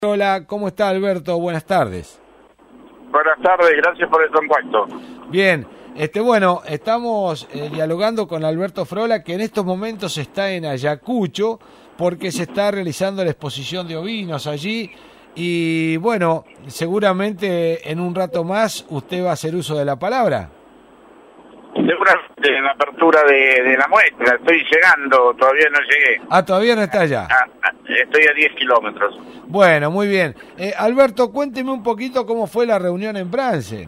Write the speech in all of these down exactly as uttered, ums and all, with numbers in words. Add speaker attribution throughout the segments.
Speaker 1: Hola, ¿cómo está Alberto? Buenas tardes.
Speaker 2: Buenas tardes, gracias por el contacto.
Speaker 1: Bien, este bueno, estamos eh, dialogando con Alberto Frola, que en estos momentos está en Ayacucho, porque se está realizando la exposición de ovinos allí, y bueno, seguramente en un rato más usted va a hacer uso de la palabra.
Speaker 2: Seguramente en la apertura de, de la muestra, estoy llegando, todavía no llegué.
Speaker 1: Ah, todavía no está allá.
Speaker 2: Ah, ah, estoy a diez kilómetros.
Speaker 1: Bueno, muy bien. Eh, Alberto, cuénteme un poquito cómo fue la reunión en Bransen.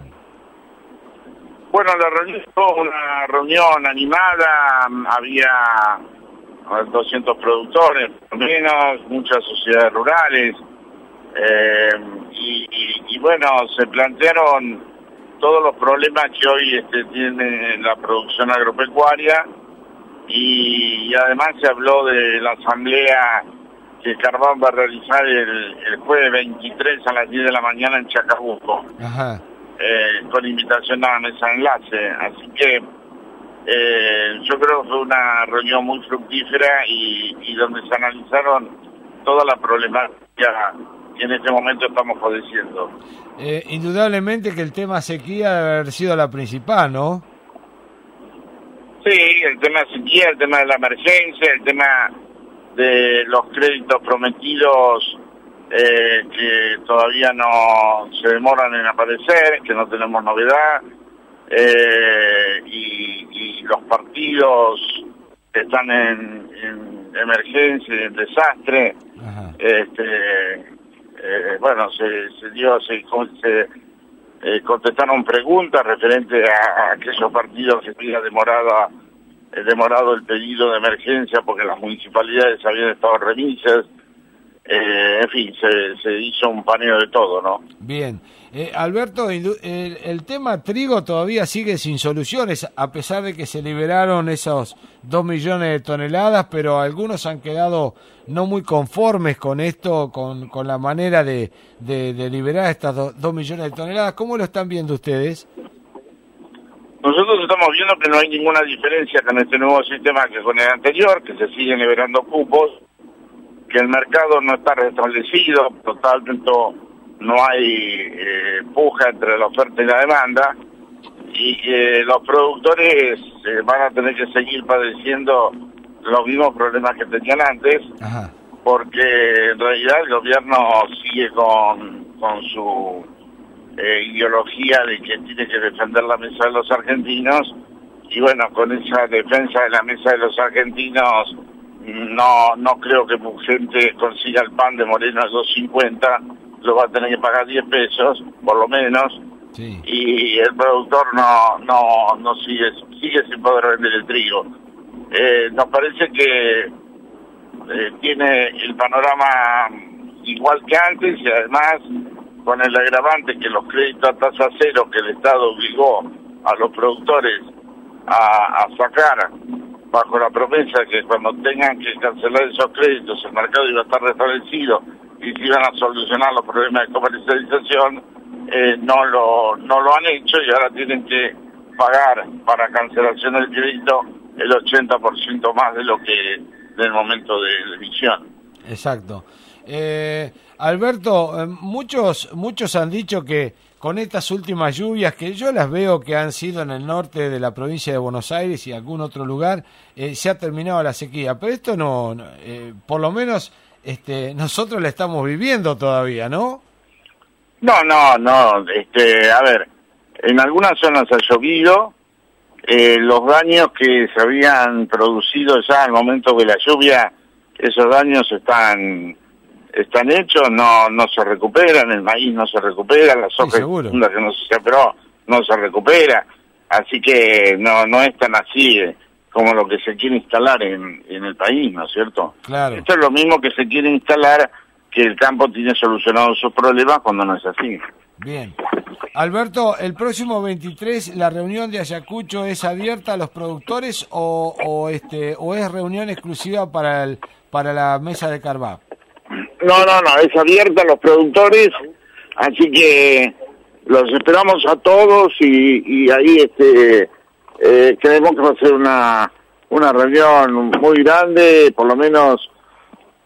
Speaker 2: Bueno, la reunión fue una reunión animada, había doscientos productores, por lo menos, muchas sociedades rurales, eh, y, y, y bueno, se plantearon todos los problemas que hoy este, tiene la producción agropecuaria y, y además se habló de la asamblea que Carbán va a realizar el, el jueves veintitrés a las diez de la mañana en Chacabuco,
Speaker 1: Ajá.
Speaker 2: Eh, con invitación a la mesa de enlace. Así que eh, yo creo que fue una reunión muy fructífera y, y donde se analizaron toda la problemática que en este momento estamos padeciendo.
Speaker 1: Eh, indudablemente que el tema sequía debe haber sido la principal, ¿no?
Speaker 2: Sí, el tema de sequía, el tema de la emergencia, el tema de los créditos prometidos eh, que todavía no se demoran en aparecer, que no tenemos novedad, eh, y, y los partidos que están en, en emergencia, en desastre. Ajá. este Eh, bueno, se, se dio, se, se eh, contestaron preguntas referentes a, a aquellos partidos que había demorado, eh, demorado el pedido de emergencia porque las municipalidades habían estado remisas. Eh, en fin, se, se hizo un paneo de todo, ¿no?
Speaker 1: Bien. Eh, Alberto, el, el tema trigo todavía sigue sin soluciones, a pesar de que se liberaron esos dos millones de toneladas, pero algunos han quedado no muy conformes con esto, con, con la manera de, de, de liberar estas do, dos millones de toneladas. ¿Cómo lo están viendo ustedes?
Speaker 2: Nosotros estamos viendo que no hay ninguna diferencia con este nuevo sistema que con el anterior, que se siguen liberando cupos, que el mercado no está restablecido, totalmente no hay eh, puja entre la oferta y la demanda, y que los productores eh, van a tener que seguir padeciendo los mismos problemas que tenían antes. Ajá. Porque en realidad el gobierno sigue con, con su eh, ideología de que tiene que defender la mesa de los argentinos, y bueno, con esa defensa de la mesa de los argentinos no no creo que gente consiga el pan de Moreno a dos cincuenta, lo va a tener que pagar diez pesos, por lo menos, sí. Y el productor no no no sigue sigue sin poder vender el trigo. Eh, nos parece que eh, tiene el panorama igual que antes, y además con el agravante que los créditos a tasa cero que el Estado obligó a los productores a, a sacar bajo la promesa de que cuando tengan que cancelar esos créditos el mercado iba a estar restablecido y se iban a solucionar los problemas de comercialización, eh, no lo no lo han hecho y ahora tienen que pagar para cancelación del crédito el ochenta por ciento más de lo que del momento de emisión.
Speaker 1: Exacto. Eh, Alberto, eh, muchos muchos han dicho que con estas últimas lluvias, que yo las veo que han sido en el norte de la provincia de Buenos Aires y algún otro lugar, eh, se ha terminado la sequía. Pero esto no, no eh, por lo menos este, nosotros la estamos viviendo todavía, ¿no?
Speaker 2: No, no, no. Este, a ver, en algunas zonas ha llovido. Eh, los daños que se habían producido ya al momento de la lluvia, esos daños están... están hechos, no no se recuperan, el maíz no se recupera, la soja sí, que no se sembró no se recupera, así que no no es tan así eh, como lo que se quiere instalar en, en el país, ¿no es cierto?
Speaker 1: Claro.
Speaker 2: Esto es lo mismo que se quiere instalar, que el campo tiene solucionados sus problemas cuando no es así.
Speaker 1: Bien. Alberto, el próximo veintitrés, ¿la reunión de Ayacucho es abierta a los productores o, o este o es reunión exclusiva para el para la mesa de Carbá?
Speaker 2: No, no, no, es abierta a los productores, así que los esperamos a todos y, y ahí este eh, creemos que va a ser una una reunión muy grande, por lo menos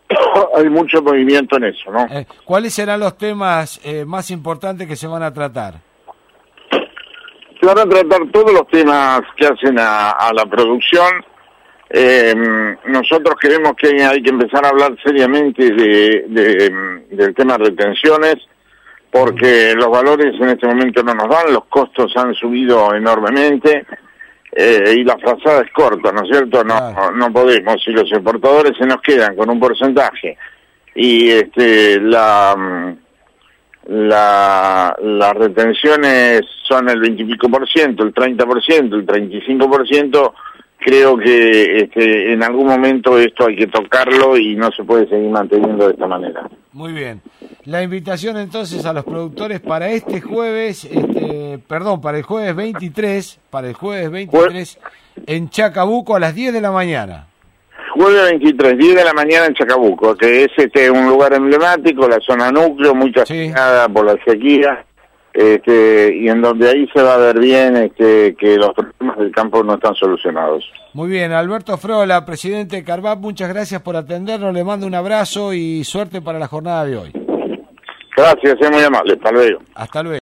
Speaker 2: hay mucho movimiento en eso, ¿no?
Speaker 1: Eh, ¿Cuáles serán los temas eh, más importantes que se van a tratar?
Speaker 2: Se van a tratar todos los temas que hacen a, a la producción. Eh, nosotros creemos que hay que empezar a hablar seriamente de, de, del tema de retenciones, porque los valores en este momento no nos dan, los costos han subido enormemente, eh, y la frazada es corta, ¿no es cierto? No,
Speaker 1: Claro.
Speaker 2: no podemos, si los exportadores se nos quedan con un porcentaje y este la la las retenciones son el veintipico por ciento, el treinta por ciento, el treinta y cinco por ciento, creo que este, en algún momento esto hay que tocarlo y no se puede seguir manteniendo de esta manera.
Speaker 1: Muy bien. La invitación entonces a los productores para este jueves, este, perdón, para el jueves veintitrés, para el jueves veintitrés, en Chacabuco a las diez de la mañana.
Speaker 2: Jueves veintitrés, diez de la mañana en Chacabuco, que es este un lugar emblemático, la zona núcleo, muy castigada sí. por la sequía, este, y en donde ahí se va a ver bien este, que los problemas del campo no están solucionados.
Speaker 1: Muy bien, Alberto Frola, presidente de Carvap, muchas gracias por atendernos, le mando un abrazo y suerte para la jornada de hoy.
Speaker 2: Gracias, es muy amable, hasta luego.
Speaker 1: Hasta luego.